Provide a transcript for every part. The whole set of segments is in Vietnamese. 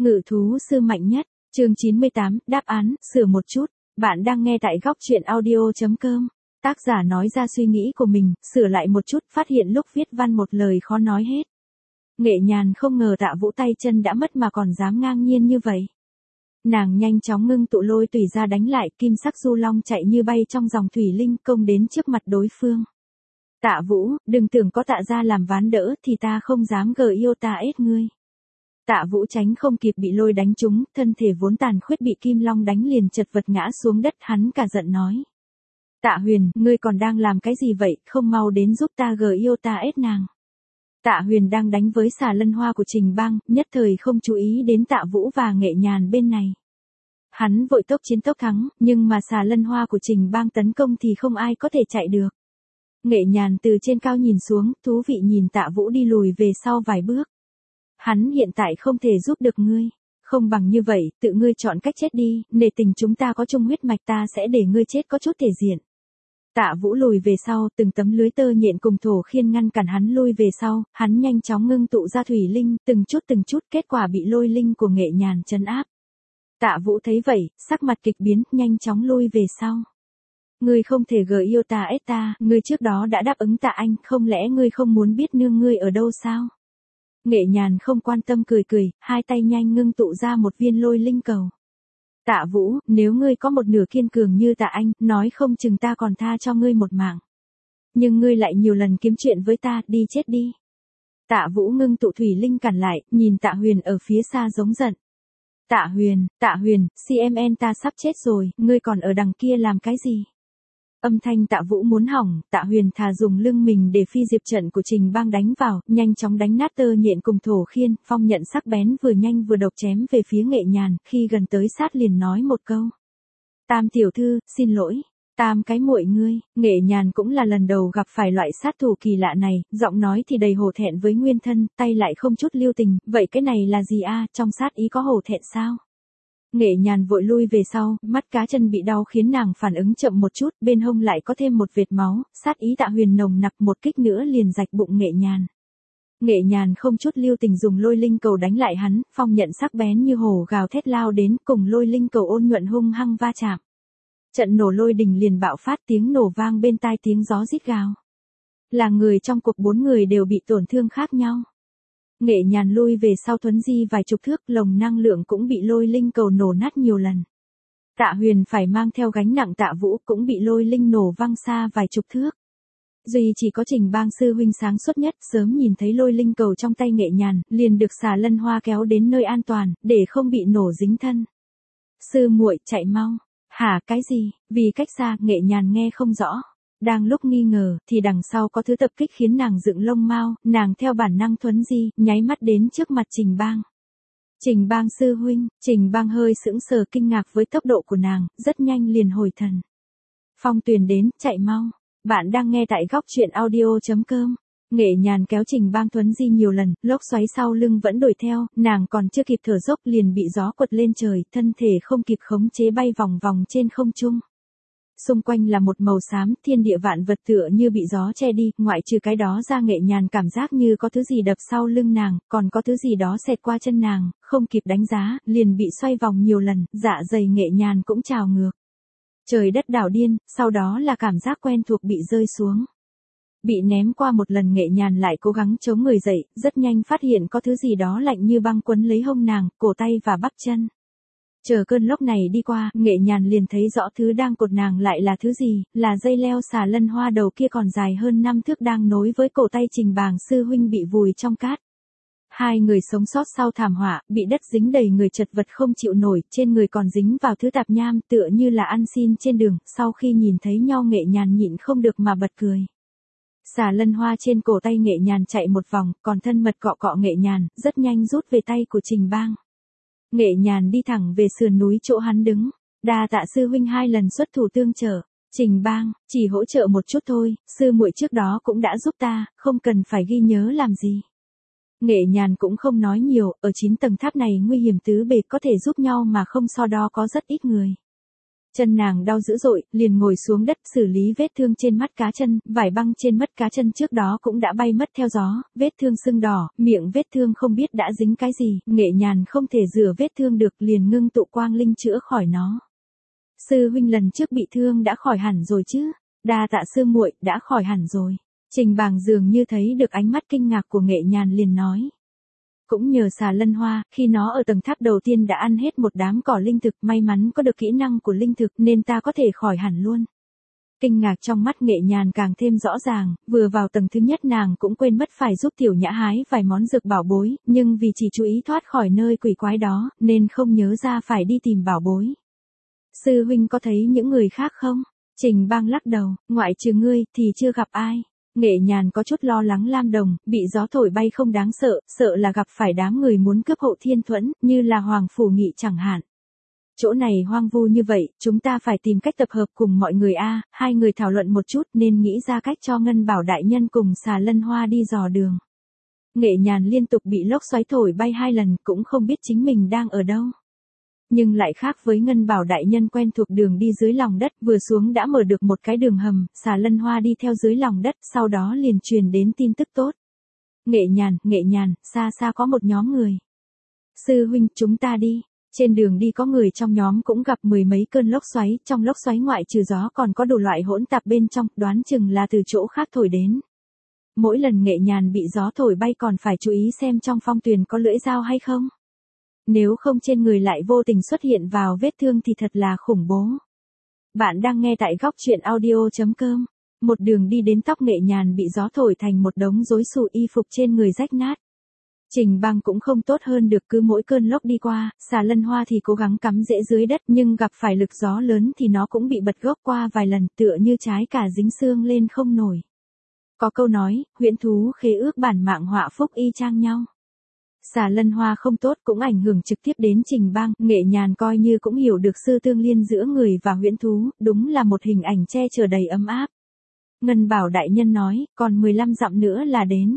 Ngự thú sư mạnh nhất, chương 98, đáp án, sửa một chút. Bạn đang nghe tại góc truyện audio.com. Tác giả nói ra suy nghĩ của mình, sửa lại một chút, phát hiện lúc viết văn một lời khó nói hết. Nghệ Nhàn không ngờ Tạ Vũ tay chân đã mất mà còn dám ngang nhiên như vậy. Nàng nhanh chóng ngưng tụ lôi tùy ra đánh lại, kim sắc du long chạy như bay trong dòng thủy linh công đến trước mặt đối phương. Tạ Vũ, đừng tưởng có Tạ gia làm ván đỡ thì ta không dám gờ yêu ta ết ngươi. Tạ Vũ tránh không kịp bị lôi đánh trúng, thân thể vốn tàn khuyết bị kim long đánh liền chật vật ngã xuống đất, hắn cả giận nói. Tạ Huyền, ngươi còn đang làm cái gì vậy, không mau đến giúp ta gờ yêu ta ết nàng. Tạ Huyền đang đánh với xà lân hoa của Trình Bang, nhất thời không chú ý đến Tạ Vũ và Nghệ Nhàn bên này. Hắn vội tốc chiến tốc thắng, nhưng mà xà lân hoa của Trình Bang tấn công thì không ai có thể chạy được. Nghệ Nhàn từ trên cao nhìn xuống, thú vị nhìn Tạ Vũ đi lùi về sau vài bước. Hắn hiện tại không thể giúp được ngươi. Không bằng như vậy, tự ngươi chọn cách chết đi, nể tình chúng ta có chung huyết mạch, ta sẽ để ngươi chết có chút thể diện. Tạ Vũ lùi về sau, từng tấm lưới tơ nhện cùng thổ khiên ngăn cản hắn lui về sau, hắn nhanh chóng ngưng tụ ra thủy linh, từng chút, kết quả bị lôi linh của Nghệ Nhàn trấn áp. Tạ Vũ thấy vậy, sắc mặt kịch biến, nhanh chóng lui về sau. Ngươi không thể gờ yêu ta ết ta, ngươi trước đó đã đáp ứng Tạ Anh, không lẽ ngươi không muốn biết nương ngươi ở đâu sao? Nghệ Nhàn không quan tâm cười, hai tay nhanh ngưng tụ ra một viên lôi linh cầu. Tạ Vũ, nếu ngươi có một nửa kiên cường như Tạ Anh, nói không chừng ta còn tha cho ngươi một mạng. Nhưng ngươi lại nhiều lần kiếm chuyện với ta, đi chết đi. Tạ Vũ ngưng tụ thủy linh cản lại, nhìn Tạ Huyền ở phía xa giống giận. Tạ Huyền, CMN ta sắp chết rồi, ngươi còn ở đằng kia làm cái gì? Âm thanh Tạ Vũ muốn hỏng, Tạ Huyền thà dùng lưng mình để phi diệp trận của Trình Bang đánh vào, nhanh chóng đánh nát tơ nhện cùng thổ khiên, phong nhận sắc bén vừa nhanh vừa độc chém về phía Nghệ Nhàn, khi gần tới sát liền nói một câu. Tam tiểu thư, xin lỗi. Tam cái muội ngươi, Nghệ Nhàn cũng là lần đầu gặp phải loại sát thủ kỳ lạ này, giọng nói thì đầy hổ thẹn với nguyên thân, tay lại không chút lưu tình, vậy cái này là gì a, trong sát ý có hổ thẹn sao? Nghệ Nhàn vội lui về sau, mắt cá chân bị đau khiến nàng phản ứng chậm một chút, bên hông lại có thêm một vệt máu, sát ý Tạ Huyền nồng nặc, một kích nữa liền rạch bụng Nghệ Nhàn. Nghệ Nhàn không chút lưu tình dùng lôi linh cầu đánh lại hắn, phong nhận sắc bén như hổ gào thét lao đến, cùng lôi linh cầu ôn nhuận hung hăng va chạm. Trận nổ lôi đình liền bạo phát, tiếng nổ vang bên tai, tiếng gió rít gào. Là người trong cuộc 4 người đều bị tổn thương khác nhau. Nghệ Nhàn lui về sau thuấn di vài chục thước, lồng năng lượng cũng bị lôi linh cầu nổ nát nhiều lần. Tạ Huyền phải mang theo gánh nặng, Tạ Vũ cũng bị lôi linh nổ văng xa vài chục thước. Duy chỉ có Trình Bang sư huynh sáng suốt nhất, sớm nhìn thấy lôi linh cầu trong tay Nghệ Nhàn, liền được xà lân hoa kéo đến nơi an toàn, để không bị nổ dính thân. Sư muội, chạy mau. Hả, cái gì? Vì cách xa, Nghệ Nhàn nghe không rõ. Đang lúc nghi ngờ, thì đằng sau có thứ tập kích khiến nàng dựng lông mao, nàng theo bản năng thuấn di, nháy mắt đến trước mặt Trình Bang. Trình Bang sư huynh, Trình Bang hơi sững sờ kinh ngạc với tốc độ của nàng, rất nhanh liền hồi thần. Phong Tuyền đến, chạy mau. Bạn đang nghe tại góc truyện audio.com. Nghệ Nhàn kéo Trình Bang thuấn di nhiều lần, lốc xoáy sau lưng vẫn đuổi theo, nàng còn chưa kịp thở dốc liền bị gió quật lên trời, thân thể không kịp khống chế bay vòng vòng trên không trung. Xung quanh là một màu xám, thiên địa vạn vật tựa như bị gió che đi, ngoại trừ cái đó ra Nghệ Nhàn cảm giác như có thứ gì đập sau lưng nàng, còn có thứ gì đó xẹt qua chân nàng, không kịp đánh giá, liền bị xoay vòng nhiều lần, dạ dày Nghệ Nhàn cũng trào ngược. Trời đất đảo điên, sau đó là cảm giác quen thuộc bị rơi xuống. Bị ném qua một lần, Nghệ Nhàn lại cố gắng chống người dậy, rất nhanh phát hiện có thứ gì đó lạnh như băng quấn lấy hông nàng, cổ tay và bắp chân. Chờ cơn lốc này đi qua, Nghệ Nhàn liền thấy rõ thứ đang cột nàng lại là thứ gì, là dây leo xà lân hoa đầu kia còn dài hơn 5 thước đang nối với cổ tay Trình Bang sư huynh bị vùi trong cát. Hai người sống sót sau thảm họa, bị đất dính đầy người chật vật không chịu nổi, trên người còn dính vào thứ tạp nham tựa như là ăn xin trên đường, sau khi nhìn thấy nhau Nghệ Nhàn nhịn không được mà bật cười. Xà lân hoa trên cổ tay Nghệ Nhàn chạy một vòng, còn thân mật cọ cọ Nghệ Nhàn, rất nhanh rút về tay của Trình Bang. Nghệ Nhàn đi thẳng về sườn núi chỗ hắn đứng. Đa tạ sư huynh 2 lần xuất thủ tương trợ. Trình Bang, chỉ hỗ trợ một chút thôi, sư muội trước đó cũng đã giúp ta, không cần phải ghi nhớ làm gì. Nghệ Nhàn cũng không nói nhiều, ở 9 tầng tháp này nguy hiểm tứ bề, có thể giúp nhau mà không so đo có rất ít người. Chân nàng đau dữ dội, liền ngồi xuống đất xử lý vết thương trên mắt cá chân, vải băng trên mắt cá chân trước đó cũng đã bay mất theo gió, vết thương sưng đỏ, miệng vết thương không biết đã dính cái gì, Nghệ Nhàn không thể rửa vết thương được liền ngưng tụ quang linh chữa khỏi nó. Sư huynh lần trước bị thương đã khỏi hẳn rồi chứ? Đa tạ sư muội, đã khỏi hẳn rồi. Trình Bàng dường như thấy được ánh mắt kinh ngạc của Nghệ Nhàn liền nói. Cũng nhờ xà lân hoa, khi nó ở tầng tháp đầu tiên đã ăn hết một đám cỏ linh thực, may mắn có được kỹ năng của linh thực nên ta có thể khỏi hẳn luôn. Kinh ngạc trong mắt Nghệ Nhàn càng thêm rõ ràng, vừa vào tầng thứ nhất nàng cũng quên mất phải giúp Tiểu Nhã hái vài món dược bảo bối, nhưng vì chỉ chú ý thoát khỏi nơi quỷ quái đó, nên không nhớ ra phải đi tìm bảo bối. Sư huynh có thấy những người khác không? Trình Bang lắc đầu, ngoại trừ ngươi thì chưa gặp ai. Nghệ Nhàn có chút lo lắng Lam Đồng, bị gió thổi bay không đáng sợ, sợ là gặp phải đám người muốn cướp Hộ Thiên Thuẫn, như là Hoàng Phủ Nghị chẳng hạn. Chỗ này hoang vu như vậy, chúng ta phải tìm cách tập hợp cùng mọi người a. Hai người thảo luận một chút nên nghĩ ra cách cho Ngân Bảo đại nhân cùng xà lân hoa đi dò đường. Nghệ Nhàn liên tục bị lốc xoáy thổi bay 2 lần, cũng không biết chính mình đang ở đâu. Nhưng lại khác với Ngân Bảo đại nhân quen thuộc đường đi dưới lòng đất, vừa xuống đã mở được một cái đường hầm, xà lân hoa đi theo dưới lòng đất, sau đó liền truyền đến tin tức tốt. Nghệ Nhàn, xa xa có một nhóm người. Sư huynh, chúng ta đi. Trên đường đi có người trong nhóm cũng gặp 10 mấy cơn lốc xoáy, trong lốc xoáy ngoại trừ gió còn có đủ loại hỗn tạp bên trong, đoán chừng là từ chỗ khác thổi đến. Mỗi lần Nghệ Nhàn bị gió thổi bay còn phải chú ý xem trong phong tuyền có lưỡi dao hay không. Nếu không trên người lại vô tình xuất hiện vào vết thương thì thật là khủng bố. Bạn đang nghe tại góc truyện audio.com. Một đường đi đến tóc Nghệ Nhàn bị gió thổi thành một đống rối xù, y phục trên người rách nát. Trình Bang cũng không tốt hơn được, cứ mỗi cơn lốc đi qua, xà lân hoa thì cố gắng cắm rễ dưới đất nhưng gặp phải lực gió lớn thì nó cũng bị bật gốc qua vài lần, tựa như trái cà dính xương lên không nổi. Có câu nói, huyễn thú khế ước bản mạng họa phúc y chang nhau. Xà lân hoa không tốt cũng ảnh hưởng trực tiếp đến Trình Bang, Nghệ Nhàn coi như cũng hiểu được sự tương liên giữa người và huyễn thú, đúng là một hình ảnh che chở đầy ấm áp. Ngân Bảo đại nhân nói, còn 15 dặm nữa là đến.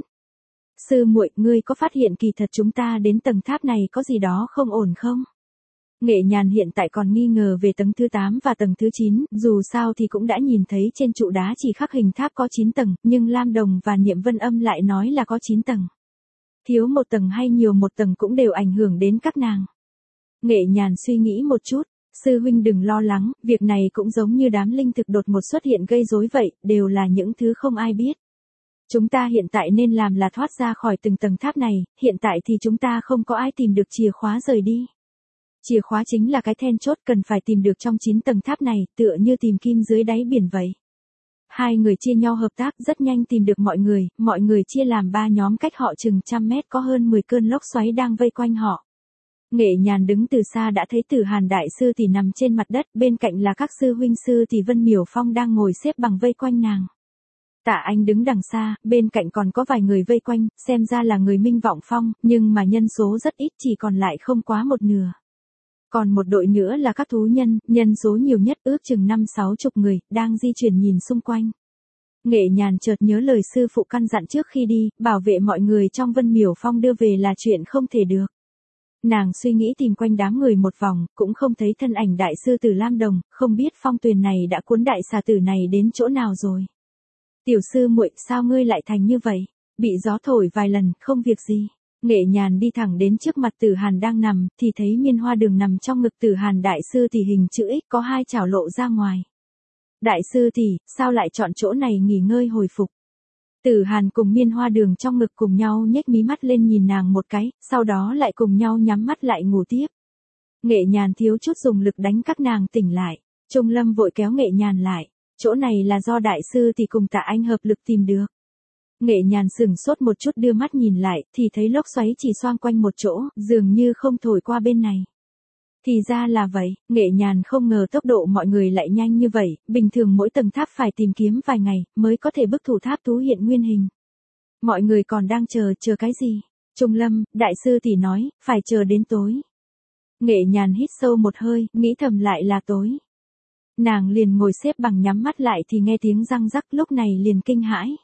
Sư muội, ngươi có phát hiện kỳ thật chúng ta đến tầng tháp này có gì đó không ổn không? Nghệ Nhàn hiện tại còn nghi ngờ về tầng thứ 8 và tầng thứ 9, dù sao thì cũng đã nhìn thấy trên trụ đá chỉ khắc hình tháp có 9 tầng, nhưng Lam Đồng và Niệm Vân Âm lại nói là có 9 tầng. Thiếu một tầng hay nhiều một tầng cũng đều ảnh hưởng đến các nàng. Nghệ Nhàn suy nghĩ một chút, sư huynh đừng lo lắng, việc này cũng giống như đám linh thực đột một xuất hiện gây rối vậy, đều là những thứ không ai biết. Chúng ta hiện tại nên làm là thoát ra khỏi từng tầng tháp này, hiện tại thì chúng ta không có ai tìm được chìa khóa rời đi. Chìa khóa chính là cái then chốt cần phải tìm được trong 9 tầng tháp này, tựa như tìm kim dưới đáy biển vậy. Hai người chia nhau hợp tác rất nhanh tìm được mọi người chia làm 3 nhóm cách họ chừng 100 mét, có hơn 10 cơn lốc xoáy đang vây quanh họ. Nghệ Nhàn đứng từ xa đã thấy Tử Hàn đại sư tỷ nằm trên mặt đất, bên cạnh là các sư huynh sư tỷ Vân Miểu Phong đang ngồi xếp bằng vây quanh nàng. Tạ Anh đứng đằng xa, bên cạnh còn có vài người vây quanh, xem ra là người Minh Vọng Phong, nhưng mà nhân số rất ít, chỉ còn lại không quá một nửa. Còn một đội nữa là các thú nhân, nhân số nhiều nhất ước chừng 5-60 người, đang di chuyển nhìn xung quanh. Nghệ Nhàn chợt nhớ lời sư phụ căn dặn trước khi đi, bảo vệ mọi người trong Vân Miểu Phong đưa về là chuyện không thể được. Nàng suy nghĩ tìm quanh đám người một vòng, cũng không thấy thân ảnh đại sư tử Lam Đồng, không biết phong tuyền này đã cuốn đại xà tử này đến chỗ nào rồi. Tiểu sư muội, sao ngươi lại thành như vậy? Bị gió thổi vài lần, không việc gì. Nghệ Nhàn đi thẳng đến trước mặt Tử Hàn đang nằm, thì thấy Miên Hoa Đường nằm trong ngực Tử Hàn đại sư tỷ hình chữ X, có 2 chảo lộ ra ngoài. Đại sư tỷ, sao lại chọn chỗ này nghỉ ngơi hồi phục? Tử Hàn cùng Miên Hoa Đường trong ngực cùng nhau nhếch mí mắt lên nhìn nàng một cái, sau đó lại cùng nhau nhắm mắt lại ngủ tiếp. Nghệ Nhàn thiếu chút dùng lực đánh các nàng tỉnh lại. Trung Lâm vội kéo Nghệ Nhàn lại. Chỗ này là do đại sư tỷ cùng Tạ Anh hợp lực tìm được. Nghệ Nhàn sửng sốt một chút, đưa mắt nhìn lại, thì thấy lốc xoáy chỉ xoang quanh một chỗ, dường như không thổi qua bên này. Thì ra là vậy, Nghệ Nhàn không ngờ tốc độ mọi người lại nhanh như vậy, bình thường mỗi tầng tháp phải tìm kiếm vài ngày, mới có thể bức thủ tháp thú hiện nguyên hình. Mọi người còn đang chờ cái gì? Trung Lâm, đại sư tỷ nói, phải chờ đến tối. Nghệ Nhàn hít sâu một hơi, nghĩ thầm lại là tối. Nàng liền ngồi xếp bằng nhắm mắt lại thì nghe tiếng răng rắc, lúc này liền kinh hãi.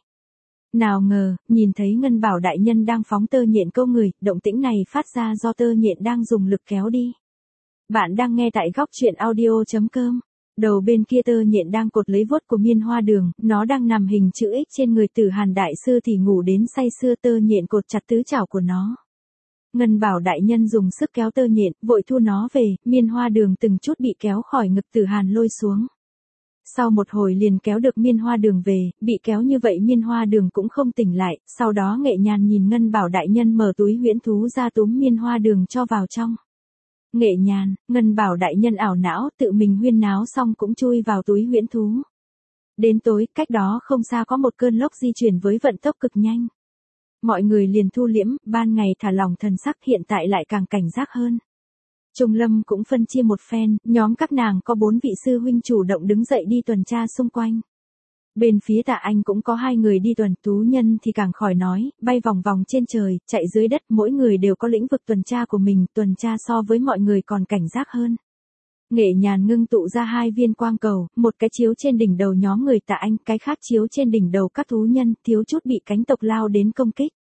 Nào ngờ, nhìn thấy Ngân Bảo đại nhân đang phóng tơ nhện câu người, động tĩnh này phát ra do tơ nhện đang dùng lực kéo đi. Bạn đang nghe tại góc truyện audio.com. Đầu bên kia tơ nhện đang cột lấy vuốt của Miên Hoa Đường, nó đang nằm hình chữ X trên người Tử Hàn đại sư thì ngủ đến say sưa, tơ nhện cột chặt tứ chảo của nó. Ngân Bảo đại nhân dùng sức kéo tơ nhện, vội thu nó về, Miên Hoa Đường từng chút bị kéo khỏi ngực Tử Hàn lôi xuống. Sau một hồi liền kéo được Miên Hoa Đường về, bị kéo như vậy Miên Hoa Đường cũng không tỉnh lại, sau đó Nghệ Nhàn nhìn Ngân Bảo đại nhân mở túi huyễn thú ra túm Miên Hoa Đường cho vào trong. Nghệ Nhàn, Ngân Bảo đại nhân ảo não, tự mình huyên náo xong cũng chui vào túi huyễn thú. Đến tối, cách đó không xa có một cơn lốc di chuyển với vận tốc cực nhanh. Mọi người liền thu liễm, ban ngày thả lỏng thần sắc, hiện tại lại càng cảnh giác hơn. Trung Lâm cũng phân chia một phen, nhóm các nàng có 4 vị sư huynh chủ động đứng dậy đi tuần tra xung quanh. Bên phía Tạ Anh cũng có 2 người đi tuần, Tú Nhân thì càng khỏi nói, bay vòng vòng trên trời, chạy dưới đất, mỗi người đều có lĩnh vực tuần tra của mình, tuần tra so với mọi người còn cảnh giác hơn. Nghệ Nhàn ngưng tụ ra 2 viên quang cầu, một cái chiếu trên đỉnh đầu nhóm người Tạ Anh, cái khác chiếu trên đỉnh đầu các thú nhân, thiếu chút bị cánh tộc lao đến công kích.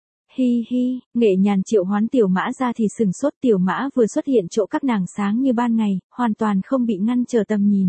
Hi hi, Nghệ Nhàn triệu hoán tiểu mã ra thì sừng sốt, tiểu mã vừa xuất hiện chỗ các nàng sáng như ban ngày, hoàn toàn không bị ngăn trở tầm nhìn.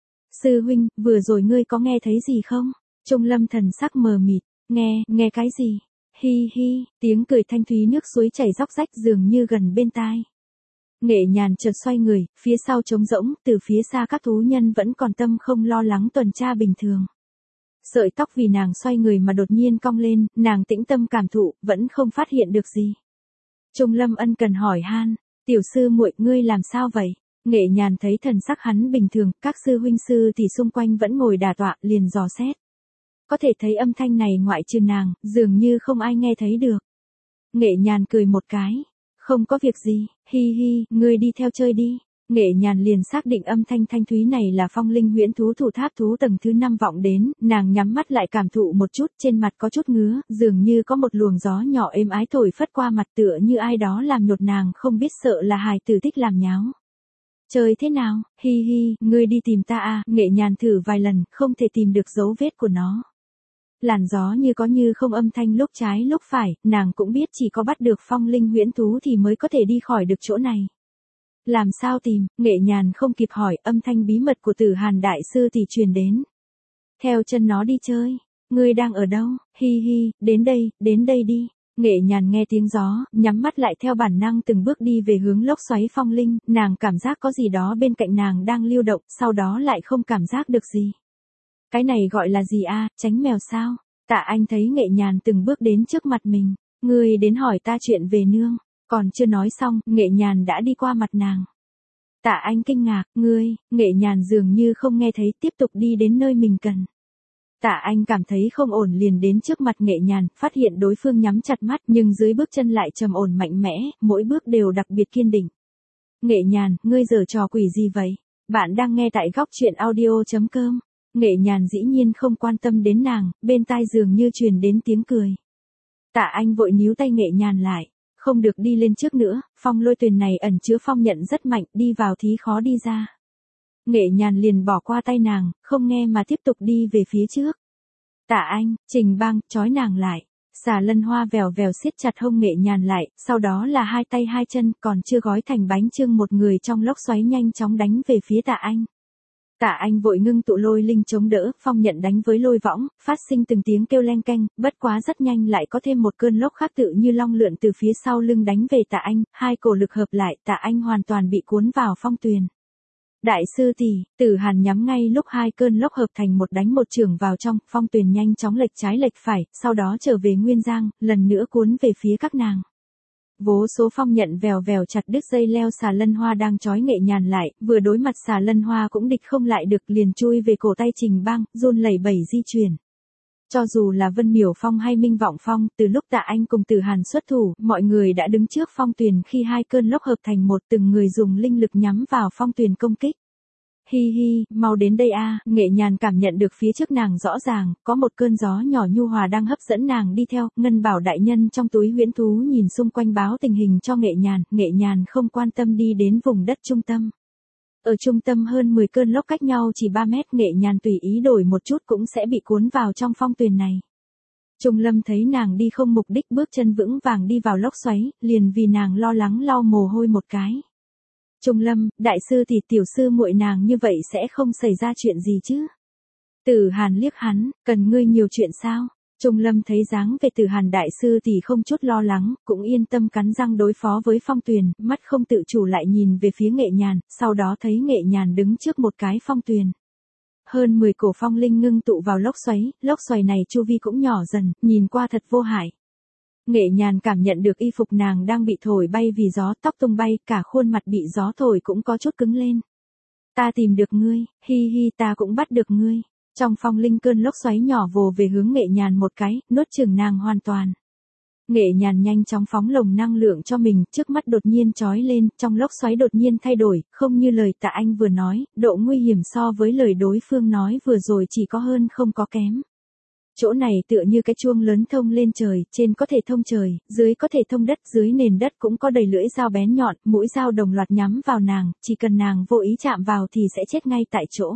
Sư huynh, vừa rồi ngươi có nghe thấy gì không? Trung Lâm thần sắc mờ mịt, nghe cái gì? Hi hi, tiếng cười thanh thúy nước suối chảy róc rách dường như gần bên tai. Nghệ Nhàn chợt xoay người, phía sau trống rỗng, từ phía xa các thú nhân vẫn còn tâm không lo lắng tuần tra bình thường. Sợi tóc vì nàng xoay người mà đột nhiên cong lên, nàng tĩnh tâm cảm thụ, vẫn không phát hiện được gì. Trung Lâm ân cần hỏi han, tiểu sư muội ngươi làm sao vậy? Nghệ Nhàn thấy thần sắc hắn bình thường, các sư huynh sư thì xung quanh vẫn ngồi đả tọa, liền dò xét. Có thể thấy âm thanh này ngoại trừ nàng, dường như không ai nghe thấy được. Nghệ Nhàn cười một cái, không có việc gì, hi hi, ngươi đi theo chơi đi. Nghệ Nhàn liền xác định âm thanh thanh thúy này là phong linh huyễn thú thủ tháp thú tầng thứ 5 vọng đến, nàng nhắm mắt lại cảm thụ một chút, trên mặt có chút ngứa, dường như có một luồng gió nhỏ êm ái thổi phất qua mặt, tựa như ai đó làm nhột nàng, không biết sợ là hài tử thích làm nháo. Chơi thế nào, hi hi, ngươi đi tìm ta à, Nghệ Nhàn thử vài lần, không thể tìm được dấu vết của nó. Làn gió như có như không, âm thanh lúc trái lúc phải, nàng cũng biết chỉ có bắt được phong linh huyễn thú thì mới có thể đi khỏi được chỗ này. Làm sao tìm, Nghệ Nhàn không kịp hỏi, âm thanh bí mật của Tử Hàn đại sư thì truyền đến. Theo chân nó đi chơi, ngươi đang ở đâu, hi hi, đến đây đi. Nghệ Nhàn nghe tiếng gió, nhắm mắt lại theo bản năng từng bước đi về hướng lốc xoáy phong linh, nàng cảm giác có gì đó bên cạnh nàng đang lưu động, sau đó lại không cảm giác được gì. Cái này gọi là gì a, tránh mèo sao? Tạ Anh thấy Nghệ Nhàn từng bước đến trước mặt mình, ngươi đến hỏi ta chuyện về nương. Còn chưa nói xong, Nghệ Nhàn đã đi qua mặt nàng. Tạ Anh kinh ngạc, ngươi, Nghệ Nhàn dường như không nghe thấy, tiếp tục đi đến nơi mình cần. Tạ Anh cảm thấy không ổn liền đến trước mặt Nghệ Nhàn, phát hiện đối phương nhắm chặt mắt nhưng dưới bước chân lại trầm ổn mạnh mẽ, mỗi bước đều đặc biệt kiên định. Nghệ Nhàn, ngươi giở trò quỷ gì vậy? Bạn đang nghe tại góc truyện audio.com. Nghệ Nhàn dĩ nhiên không quan tâm đến nàng, bên tai dường như truyền đến tiếng cười. Tạ Anh vội níu tay Nghệ Nhàn lại. Không được đi lên trước nữa, phong lôi tuyền này ẩn chứa phong nhận rất mạnh, đi vào thí khó đi ra. Nghệ Nhàn liền bỏ qua tay nàng, không nghe mà tiếp tục đi về phía trước. Tạ Anh, Trình Bang, trói nàng lại. Xà Lân Hoa vèo vèo siết chặt hông Nghệ Nhàn lại, sau đó là 2 tay 2 chân, còn chưa gói thành bánh chưng, một người trong lốc xoáy nhanh chóng đánh về phía Tạ Anh. Tạ Anh vội ngưng tụ lôi linh chống đỡ, phong nhận đánh với lôi võng, phát sinh từng tiếng kêu leng keng, bất quá rất nhanh lại có thêm một cơn lốc khác tự như long lượn từ phía sau lưng đánh về Tạ Anh, 2 cổ lực hợp lại, Tạ Anh hoàn toàn bị cuốn vào phong tuyền. Đại sư tỷ, Tử Hàn nhắm ngay lúc 2 cơn lốc hợp thành một đánh một chưởng vào trong, phong tuyền nhanh chóng lệch trái lệch phải, sau đó trở về nguyên giang, lần nữa cuốn về phía các nàng. Vô số phong nhận vèo vèo chặt đứt dây leo Xà Lân Hoa đang trói Nghệ Nhàn lại, vừa đối mặt Xà Lân Hoa cũng địch không lại được, liền chui về cổ tay Trình Bang, run lẩy bẩy di chuyển. Cho dù là Vân Miểu Phong hay Minh Vọng Phong, từ lúc Tạ Anh cùng Tử Hàn xuất thủ, mọi người đã đứng trước phong tuyền khi 2 cơn lốc hợp thành một, từng người dùng linh lực nhắm vào phong tuyền công kích. Hi hi, mau đến đây a, Nghệ Nhàn cảm nhận được phía trước nàng rõ ràng, có một cơn gió nhỏ nhu hòa đang hấp dẫn nàng đi theo, Ngân Bảo đại nhân trong túi huyễn thú nhìn xung quanh báo tình hình cho Nghệ Nhàn không quan tâm đi đến vùng đất trung tâm. Ở trung tâm hơn 10 cơn lốc cách nhau chỉ 3 mét, Nghệ Nhàn tùy ý đổi một chút cũng sẽ bị cuốn vào trong phong tuyền này. Trung Lâm thấy nàng đi không mục đích, bước chân vững vàng đi vào lốc xoáy, liền vì nàng lo lắng lau mồ hôi một cái. Trung Lâm, đại sư thì tiểu sư muội nàng như vậy sẽ không xảy ra chuyện gì chứ? Tử Hàn liếc hắn, cần ngươi nhiều chuyện sao? Trung Lâm thấy dáng về Tử Hàn đại sư thì không chút lo lắng, cũng yên tâm cắn răng đối phó với Phong Tuyền, mắt không tự chủ lại nhìn về phía Nghệ Nhàn, sau đó thấy Nghệ Nhàn đứng trước một cái phong tuyền. Hơn 10 cổ phong linh ngưng tụ vào lốc xoáy này chu vi cũng nhỏ dần, nhìn qua thật vô hại. Nghệ Nhàn cảm nhận được y phục nàng đang bị thổi bay vì gió, tóc tung bay, cả khuôn mặt bị gió thổi cũng có chút cứng lên. Ta tìm được ngươi, hi hi ta cũng bắt được ngươi. Trong phong linh cơn lốc xoáy nhỏ vồ về hướng Nghệ Nhàn một cái, nuốt chửng nàng hoàn toàn. Nghệ Nhàn nhanh chóng phóng lồng năng lượng cho mình, trước mắt đột nhiên chói lên, trong lốc xoáy đột nhiên thay đổi, không như lời Tạ Anh vừa nói, độ nguy hiểm so với lời đối phương nói vừa rồi chỉ có hơn không có kém. Chỗ này tựa như cái chuông lớn thông lên trời, trên có thể thông trời, dưới có thể thông đất, dưới nền đất cũng có đầy lưỡi dao bén nhọn, mũi dao đồng loạt nhắm vào nàng, chỉ cần nàng vô ý chạm vào thì sẽ chết ngay tại chỗ.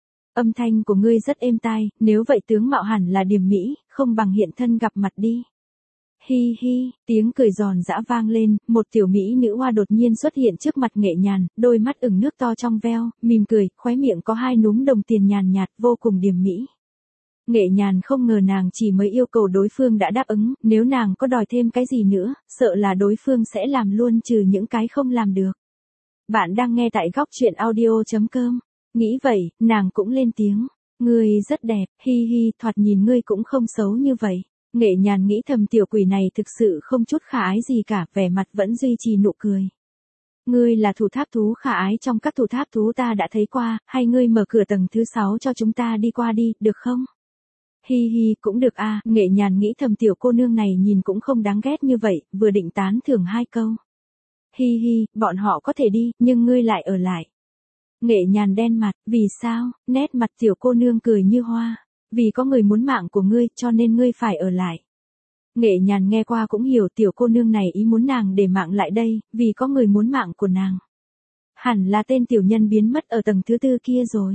Âm thanh của ngươi rất êm tai, nếu vậy tướng mạo hẳn là điềm mỹ, không bằng hiện thân gặp mặt đi. Hi hi, tiếng cười giòn giã vang lên, một tiểu mỹ nữ hoa đột nhiên xuất hiện trước mặt Nghệ Nhàn, đôi mắt ửng nước to trong veo, mỉm cười, khóe miệng có 2 núm đồng tiền nhàn nhạt, vô cùng điềm mỹ. Nghệ Nhàn không ngờ nàng chỉ mới yêu cầu đối phương đã đáp ứng, nếu nàng có đòi thêm cái gì nữa, sợ là đối phương sẽ làm luôn trừ những cái không làm được. Bạn đang nghe tại góc truyện audio.com. Nghĩ vậy, nàng cũng lên tiếng. Ngươi rất đẹp, hi hi, thoạt nhìn ngươi cũng không xấu như vậy. Nghệ Nhàn nghĩ thầm tiểu quỷ này thực sự không chút khả ái gì cả, vẻ mặt vẫn duy trì nụ cười. Ngươi là thủ tháp thú khả ái trong các thủ tháp thú ta đã thấy qua, hay ngươi mở cửa tầng thứ 6 cho chúng ta đi qua đi, được không? Hi hi, cũng được à, Nghệ Nhàn nghĩ thầm tiểu cô nương này nhìn cũng không đáng ghét như vậy, vừa định tán thưởng 2 câu. Hi hi, bọn họ có thể đi, nhưng ngươi lại ở lại. Nghệ Nhàn đen mặt, vì sao? Nét mặt tiểu cô nương cười như hoa. Vì có người muốn mạng của ngươi, cho nên ngươi phải ở lại. Nghệ Nhàn nghe qua cũng hiểu tiểu cô nương này ý muốn nàng để mạng lại đây, vì có người muốn mạng của nàng. Hẳn là tên tiểu nhân biến mất ở tầng thứ 4 kia rồi.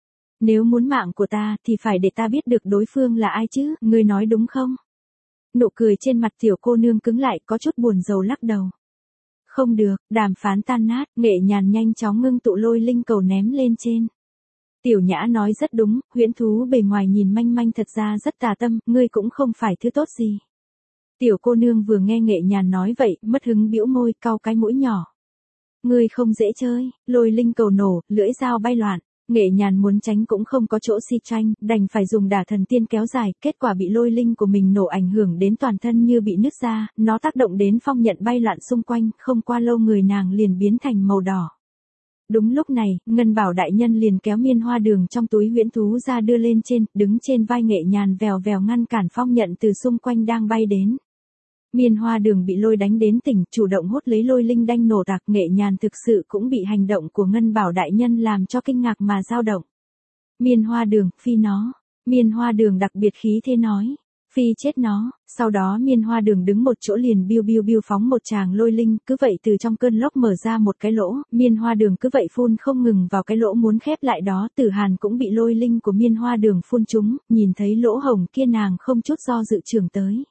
Nếu muốn mạng của ta, thì phải để ta biết được đối phương là ai chứ, ngươi nói đúng không? Nụ cười trên mặt tiểu cô nương cứng lại, có chút buồn rầu lắc đầu. Không được, đàm phán tan nát, Nghệ Nhàn nhanh chóng ngưng tụ lôi linh cầu ném lên trên. Tiểu Nhã nói rất đúng, huyễn thú bề ngoài nhìn manh manh thật ra rất tà tâm, ngươi cũng không phải thứ tốt gì. Tiểu cô nương vừa nghe Nghệ Nhàn nói vậy, mất hứng bĩu môi, cau cái mũi nhỏ. Ngươi không dễ chơi, lôi linh cầu nổ, lưỡi dao bay loạn. Nghệ Nhàn muốn tránh cũng không có chỗ si tranh, đành phải dùng đả thần tiên kéo dài, kết quả bị lôi linh của mình nổ ảnh hưởng đến toàn thân như bị nứt ra, nó tác động đến phong nhận bay loạn xung quanh, không qua lâu người nàng liền biến thành màu đỏ. Đúng lúc này, Ngân Bảo đại nhân liền kéo Miên Hoa Đường trong túi huyễn thú ra đưa lên trên, đứng trên vai Nghệ Nhàn vèo vèo ngăn cản phong nhận từ xung quanh đang bay đến. Miên Hoa Đường bị lôi đánh đến tỉnh, chủ động hốt lấy lôi linh đanh nổ tạc. Nghệ Nhàn thực sự cũng bị hành động của Ngân Bảo đại nhân làm cho kinh ngạc mà dao động. Miên Hoa Đường, phi nó. Miên Hoa Đường đặc biệt khí thế nói. Phi chết nó, sau đó Miên Hoa Đường đứng một chỗ liền biu biu biu phóng một tràng lôi linh, cứ vậy từ trong cơn lốc mở ra một cái lỗ, Miên Hoa Đường cứ vậy phun không ngừng vào cái lỗ muốn khép lại đó, Tử Hàn cũng bị lôi linh của Miên Hoa Đường phun trúng, nhìn thấy lỗ hổng kia nàng không chút do dự trưởng tới.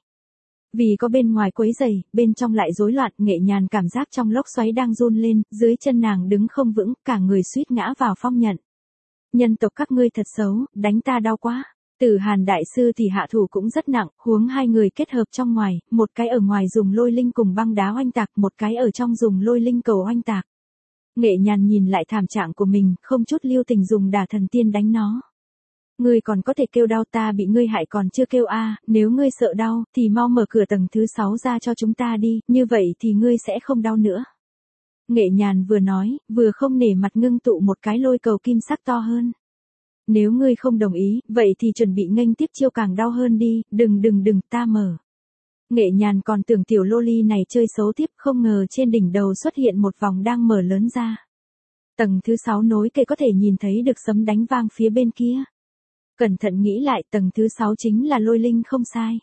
Vì có bên ngoài quấy rầy, bên trong lại rối loạn, Nghệ Nhàn cảm giác trong lốc xoáy đang run lên, dưới chân nàng đứng không vững, cả người suýt ngã vào phong nhận. Nhân tộc các ngươi thật xấu, đánh ta đau quá. Tử Hàn đại sư thì hạ thủ cũng rất nặng, huống 2 người kết hợp trong ngoài, một cái ở ngoài dùng lôi linh cùng băng đá oanh tạc, một cái ở trong dùng lôi linh cầu oanh tạc. Nghệ Nhàn nhìn lại thảm trạng của mình, không chút lưu tình dùng đả thần tiên đánh nó. Ngươi còn có thể kêu đau, ta bị ngươi hại còn chưa kêu a, nếu ngươi sợ đau, thì mau mở cửa tầng thứ 6 ra cho chúng ta đi, như vậy thì ngươi sẽ không đau nữa. Nghệ Nhàn vừa nói, vừa không nể mặt ngưng tụ một cái lôi cầu kim sắc to hơn. Nếu ngươi không đồng ý, vậy thì chuẩn bị nghênh tiếp chiêu càng đau hơn đi, đừng, ta mở. Nghệ Nhàn còn tưởng tiểu loli này chơi xấu tiếp, không ngờ trên đỉnh đầu xuất hiện một vòng đang mở lớn ra. Tầng thứ 6 nối kề có thể nhìn thấy được sấm đánh vang phía bên kia. Cẩn thận nghĩ lại, tầng thứ 6 chính là lôi linh không sai.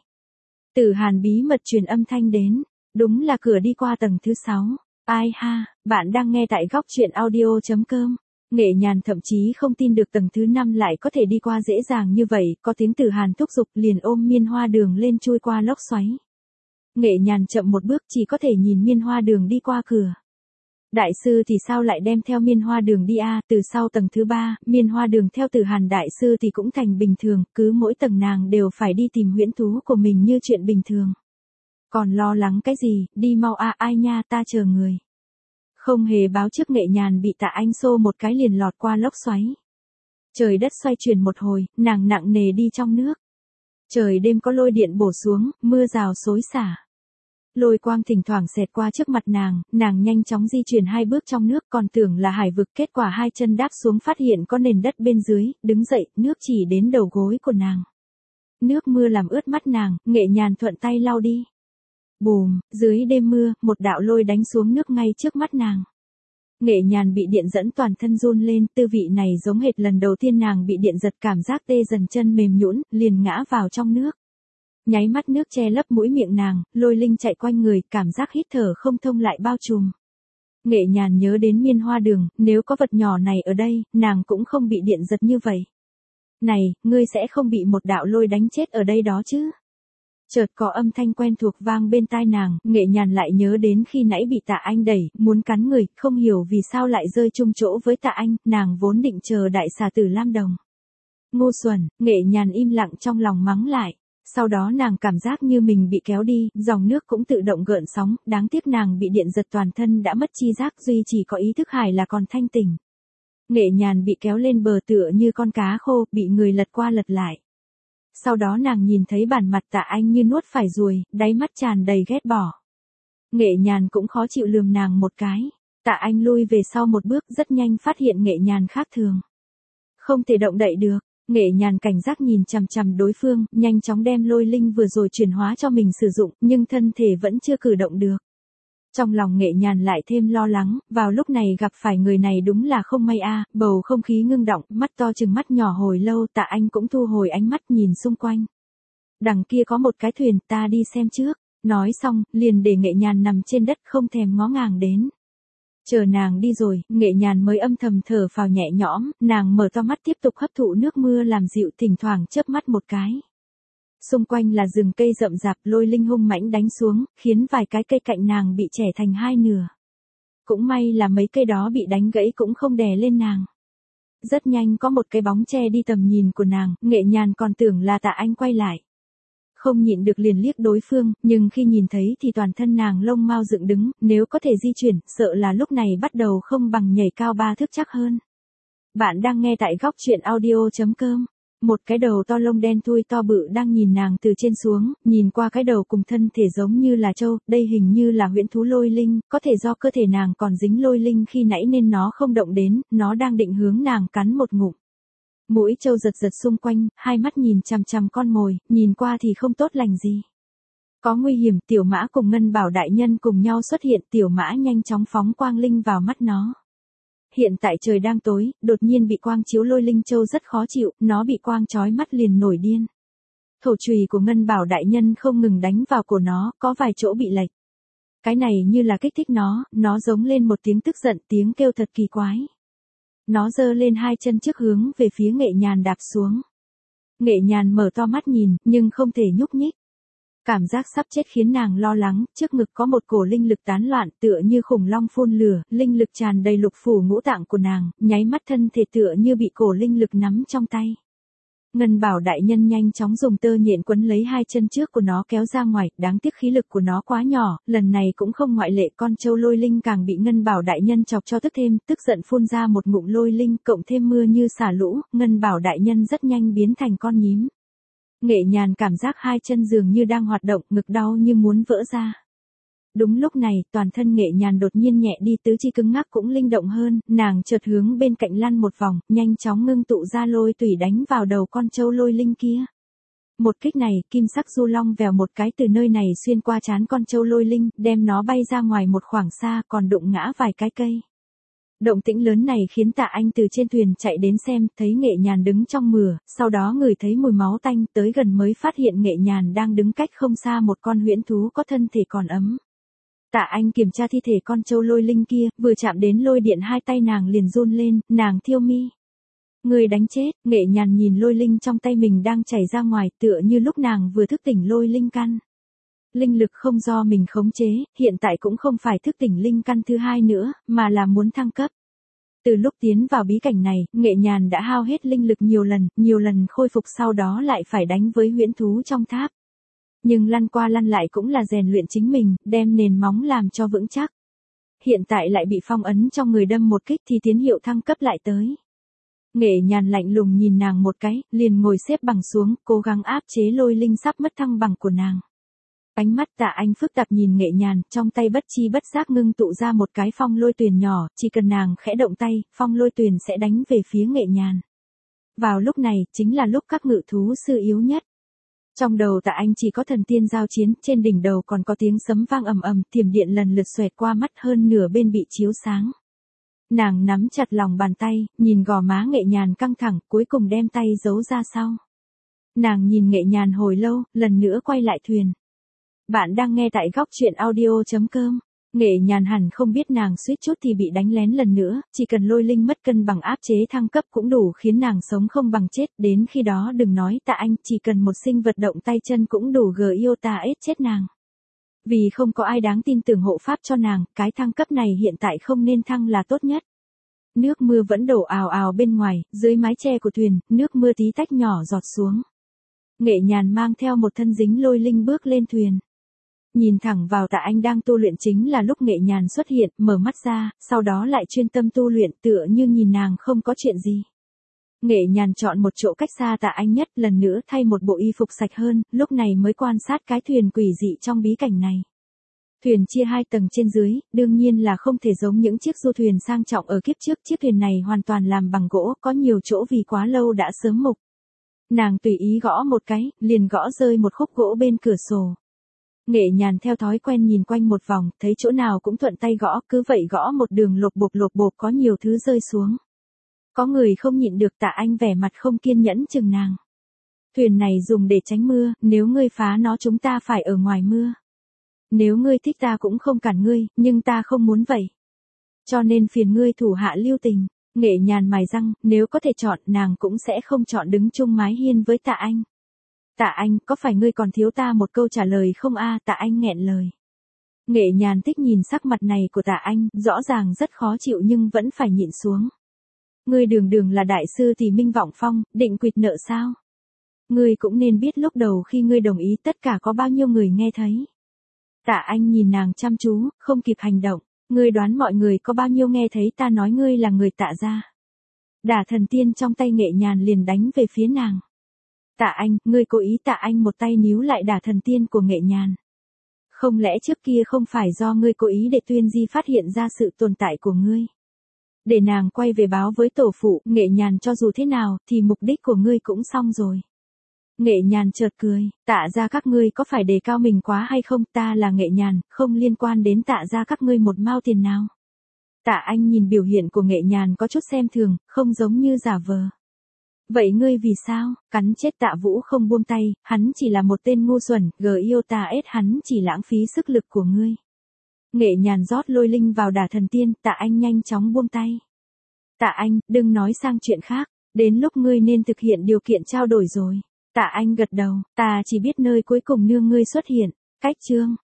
Tử Hàn bí mật truyền âm thanh đến, đúng là cửa đi qua tầng thứ 6. Ai ha, bạn đang nghe tại góc truyện audio.com. Nghệ Nhàn thậm chí không tin được tầng thứ 5 lại có thể đi qua dễ dàng như vậy, có tiếng Tử Hàn thúc giục liền ôm Miên Hoa Đường lên chui qua lốc xoáy. Nghệ Nhàn chậm một bước chỉ có thể nhìn Miên Hoa Đường đi qua cửa. Đại sư thì sao lại đem theo miên hoa đường đi a? Từ sau tầng thứ 3, miên hoa đường theo từ Hàn đại sư thì cũng thành bình thường, cứ mỗi tầng nàng đều phải đi tìm huyễn thú của mình như chuyện bình thường. Còn lo lắng cái gì, đi mau a, ai nha, ta chờ người. Không hề báo trước Nghệ Nhàn bị Tạ Anh xô một cái liền lọt qua lốc xoáy. Trời đất xoay chuyển một hồi, nàng nặng nề đi trong nước. Trời đêm có lôi điện bổ xuống, mưa rào xối xả. Lôi quang thỉnh thoảng xẹt qua trước mặt nàng nhanh chóng di chuyển 2 bước trong nước, còn tưởng là hải vực, kết quả 2 chân đáp xuống phát hiện có nền đất bên dưới, đứng dậy, nước chỉ đến đầu gối của nàng. Nước mưa làm ướt mắt nàng, Nghệ Nhàn thuận tay lau đi. Bùm, dưới đêm mưa, một đạo lôi đánh xuống nước ngay trước mắt nàng. Nghệ Nhàn bị điện dẫn toàn thân run lên, tư vị này giống hệt lần đầu tiên nàng bị điện giật, cảm giác tê dần chân mềm nhũn, liền ngã vào trong nước. Nháy mắt nước che lấp mũi miệng nàng, lôi linh chạy quanh người, cảm giác hít thở không thông lại bao trùm. Nghệ Nhàn nhớ đến miên hoa đường, nếu có vật nhỏ này ở đây, nàng cũng không bị điện giật như vậy. Này, ngươi sẽ không bị một đạo lôi đánh chết ở đây đó chứ? Chợt có âm thanh quen thuộc vang bên tai nàng, Nghệ Nhàn lại nhớ đến khi nãy bị Tạ Anh đẩy, muốn cắn người, không hiểu vì sao lại rơi chung chỗ với Tạ Anh, nàng vốn định chờ đại xà tử Lam Đồng. Ngu xuẩn, Nghệ Nhàn im lặng trong lòng mắng lại. Sau đó nàng cảm giác như mình bị kéo đi, dòng nước cũng tự động gợn sóng, đáng tiếc nàng bị điện giật toàn thân đã mất chi giác, duy chỉ có ý thức hải là còn thanh tỉnh. Nghệ Nhàn bị kéo lên bờ tựa như con cá khô, bị người lật qua lật lại. Sau đó nàng nhìn thấy bản mặt Tạ Anh như nuốt phải ruồi, đáy mắt tràn đầy ghét bỏ. Nghệ Nhàn cũng khó chịu lườm nàng một cái. Tạ Anh lui về sau một bước, rất nhanh phát hiện Nghệ Nhàn khác thường. Không thể động đậy được. Nghệ Nhàn cảnh giác nhìn chằm chằm đối phương, nhanh chóng đem lôi linh vừa rồi chuyển hóa cho mình sử dụng, nhưng thân thể vẫn chưa cử động được. Trong lòng Nghệ Nhàn lại thêm lo lắng, vào lúc này gặp phải người này đúng là không may a. Bầu không khí ngưng động, mắt to chừng mắt nhỏ hồi lâu, Tạ Anh cũng thu hồi ánh mắt nhìn xung quanh. Đằng kia có một cái thuyền, ta đi xem trước. Nói xong, liền để Nghệ Nhàn nằm trên đất không thèm ngó ngàng đến. Chờ nàng đi rồi, Nghệ Nhàn mới âm thầm thở phào nhẹ nhõm, nàng mở to mắt tiếp tục hấp thụ nước mưa làm dịu, thỉnh thoảng chớp mắt một cái. Xung quanh là rừng cây rậm rạp, lôi linh hung mãnh đánh xuống, khiến vài cái cây cạnh nàng bị chẻ thành 2 nửa. Cũng may là mấy cây đó bị đánh gãy cũng không đè lên nàng. Rất nhanh có một cái bóng che đi tầm nhìn của nàng, Nghệ Nhàn còn tưởng là Tạ Anh quay lại. Không nhịn được liền liếc đối phương, nhưng khi nhìn thấy thì toàn thân nàng lông mao dựng đứng, nếu có thể di chuyển, sợ là lúc này bắt đầu không bằng nhảy cao 3 thước chắc hơn. Bạn đang nghe tại góc truyện audio.com. Một cái đầu to lông đen thui to bự đang nhìn nàng từ trên xuống, nhìn qua cái đầu cùng thân thể giống như là trâu, đây hình như là huyễn thú lôi linh, có thể do cơ thể nàng còn dính lôi linh khi nãy nên nó không động đến, nó đang định hướng nàng cắn một ngụm. Mũi trâu giật giật xung quanh, hai mắt nhìn chằm chằm con mồi, nhìn qua thì không tốt lành gì. Có nguy hiểm, Tiểu Mã cùng Ngân Bảo đại nhân cùng nhau xuất hiện, Tiểu Mã nhanh chóng phóng quang linh vào mắt nó. Hiện tại trời đang tối, đột nhiên bị quang chiếu lôi linh châu rất khó chịu, nó bị quang chói mắt liền nổi điên. Thổ chùy của Ngân Bảo đại nhân không ngừng đánh vào cổ nó, có vài chỗ bị lệch. Cái này như là kích thích nó giống lên một tiếng tức giận, tiếng kêu thật kỳ quái. Nó giơ lên 2 chân trước hướng về phía Nghệ Nhàn đạp xuống. Nghệ Nhàn mở to mắt nhìn, nhưng không thể nhúc nhích. Cảm giác sắp chết khiến nàng lo lắng, trước ngực có một cổ linh lực tán loạn tựa như khủng long phun lửa, linh lực tràn đầy lục phủ ngũ tạng của nàng, nháy mắt thân thể tựa như bị cổ linh lực nắm trong tay. Ngân Bảo đại nhân nhanh chóng dùng tơ nhện quấn lấy 2 chân trước của nó kéo ra ngoài, đáng tiếc khí lực của nó quá nhỏ, lần này cũng không ngoại lệ, con trâu lôi linh càng bị Ngân Bảo đại nhân chọc cho tức thêm, tức giận phun ra một ngụm lôi linh, cộng thêm mưa như xả lũ, Ngân Bảo đại nhân rất nhanh biến thành con nhím. Nghệ Nhàn cảm giác 2 chân dường như đang hoạt động, ngực đau như muốn vỡ ra. Đúng lúc này, toàn thân Nghệ Nhàn đột nhiên nhẹ đi, tứ chi cứng ngắc cũng linh động hơn, nàng chợt hướng bên cạnh lăn một vòng, nhanh chóng ngưng tụ ra lôi tủy đánh vào đầu con trâu lôi linh kia. Một kích này, kim sắc du long vèo một cái từ nơi này xuyên qua trán con trâu lôi linh, đem nó bay ra ngoài một khoảng xa, còn đụng ngã vài cái cây. Động tĩnh lớn này khiến Tạ Anh từ trên thuyền chạy đến xem, thấy Nghệ Nhàn đứng trong mưa, sau đó ngửi thấy mùi máu tanh, tới gần mới phát hiện Nghệ Nhàn đang đứng cách không xa một con huyễn thú có thân thể còn ấm. Tạ Anh kiểm tra thi thể con trâu lôi linh kia, vừa chạm đến lôi điện 2 tay nàng liền run lên, nàng thiêu mi. Người đánh chết, Nghệ Nhàn nhìn lôi linh trong tay mình đang chảy ra ngoài tựa như lúc nàng vừa thức tỉnh lôi linh căn. Linh lực không do mình khống chế, hiện tại cũng không phải thức tỉnh linh căn thứ hai nữa, mà là muốn thăng cấp. Từ lúc tiến vào bí cảnh này, Nghệ Nhàn đã hao hết linh lực nhiều lần khôi phục sau đó lại phải đánh với huyễn thú trong tháp. Nhưng lăn qua lăn lại cũng là rèn luyện chính mình, đem nền móng làm cho vững chắc. Hiện tại lại bị phong ấn trong người đâm một kích thì tín hiệu thăng cấp lại tới. Nghệ Nhàn lạnh lùng nhìn nàng một cái, liền ngồi xếp bằng xuống, cố gắng áp chế lôi linh sắp mất thăng bằng của nàng. Ánh mắt Tạ Anh phức tạp nhìn Nghệ Nhàn, trong tay bất chi bất giác ngưng tụ ra một cái phong lôi tuyền nhỏ, chỉ cần nàng khẽ động tay, phong lôi tuyền sẽ đánh về phía Nghệ Nhàn. Vào lúc này, chính là lúc các ngự thú sư yếu nhất. Trong đầu Tạ Anh chỉ có thần tiên giao chiến, trên đỉnh đầu còn có tiếng sấm vang ầm ầm, thiểm điện lần lượt xoẹt qua mắt hơn nửa bên bị chiếu sáng. Nàng nắm chặt lòng bàn tay, nhìn gò má Nghệ Nhàn căng thẳng, cuối cùng đem tay giấu ra sau. Nàng nhìn Nghệ Nhàn hồi lâu, lần nữa quay lại thuyền. Bạn đang nghe tại góc truyện audio.com. Nghệ Nhàn hẳn không biết nàng suýt chút thì bị đánh lén lần nữa, chỉ cần lôi linh mất cân bằng áp chế thăng cấp cũng đủ khiến nàng sống không bằng chết, đến khi đó đừng nói Tạ Anh, chỉ cần một sinh vật động tay chân cũng đủ ết chết nàng. Vì không có ai đáng tin tưởng hộ pháp cho nàng, cái thăng cấp này hiện tại không nên thăng là tốt nhất. Nước mưa vẫn đổ ào ào bên ngoài, dưới mái che của thuyền, nước mưa tí tách nhỏ giọt xuống. Nghệ Nhàn mang theo một thân dính lôi linh bước lên thuyền. Nhìn thẳng vào Tạ Anh đang tu luyện chính là lúc Nghệ Nhàn xuất hiện, mở mắt ra, sau đó lại chuyên tâm tu luyện tựa như nhìn nàng không có chuyện gì. Nghệ Nhàn chọn một chỗ cách xa Tạ Anh nhất, lần nữa thay một bộ y phục sạch hơn, lúc này mới quan sát cái thuyền quỷ dị trong bí cảnh này. Thuyền chia hai tầng trên dưới, đương nhiên là không thể giống những chiếc du thuyền sang trọng ở kiếp trước, chiếc thuyền này hoàn toàn làm bằng gỗ, có nhiều chỗ vì quá lâu đã sớm mục. Nàng tùy ý gõ một cái, liền gõ rơi một khúc gỗ bên cửa sổ. Nghệ Nhàn theo thói quen nhìn quanh một vòng, thấy chỗ nào cũng thuận tay gõ, cứ vậy gõ một đường lộp bộp có nhiều thứ rơi xuống. Có người không nhịn được, Tạ Anh vẻ mặt không kiên nhẫn chừng nàng. Thuyền này dùng để tránh mưa, nếu ngươi phá nó chúng ta phải ở ngoài mưa. Nếu ngươi thích ta cũng không cản ngươi, nhưng ta không muốn vậy. Cho nên phiền ngươi thủ hạ lưu tình. Nghệ Nhàn mài răng, nếu có thể chọn nàng cũng sẽ không chọn đứng chung mái hiên với Tạ Anh. Tạ Anh, có phải ngươi còn thiếu ta một câu trả lời không a? Tạ Anh nghẹn lời. Nghệ Nhàn thích nhìn sắc mặt này của Tạ Anh, rõ ràng rất khó chịu nhưng vẫn phải nhịn xuống. Ngươi đường là đại sư thì Minh Vọng Phong, định quỵt nợ sao? Ngươi cũng nên biết lúc đầu khi ngươi đồng ý tất cả có bao nhiêu người nghe thấy. Tạ Anh nhìn nàng chăm chú, không kịp hành động. Ngươi đoán mọi người có bao nhiêu nghe thấy ta nói ngươi là người Tạ gia? Đả thần tiên trong tay Nghệ Nhàn liền đánh về phía nàng. Tạ Anh, ngươi cố ý. Tạ Anh một tay níu lại đả thần tiên của Nghệ Nhàn. Không lẽ trước kia không phải do ngươi cố ý để Tuyên Di phát hiện ra sự tồn tại của ngươi? Để nàng quay về báo với tổ phụ, Nghệ Nhàn cho dù thế nào, thì mục đích của ngươi cũng xong rồi. Nghệ Nhàn chợt cười, Tạ gia các ngươi có phải đề cao mình quá hay không? Ta là Nghệ Nhàn, không liên quan đến Tạ gia các ngươi một mao tiền nào. Tạ Anh nhìn biểu hiện của Nghệ Nhàn có chút xem thường, không giống như giả vờ. Vậy ngươi vì sao? Cắn chết Tạ Vũ không buông tay, hắn chỉ là một tên ngu xuẩn, hắn chỉ lãng phí sức lực của ngươi. Nghệ Nhàn rót lôi linh vào đả thần tiên, Tạ Anh nhanh chóng buông tay. Tạ Anh, đừng nói sang chuyện khác, đến lúc ngươi nên thực hiện điều kiện trao đổi rồi. Tạ Anh gật đầu, ta chỉ biết nơi cuối cùng nương ngươi xuất hiện. Cách chương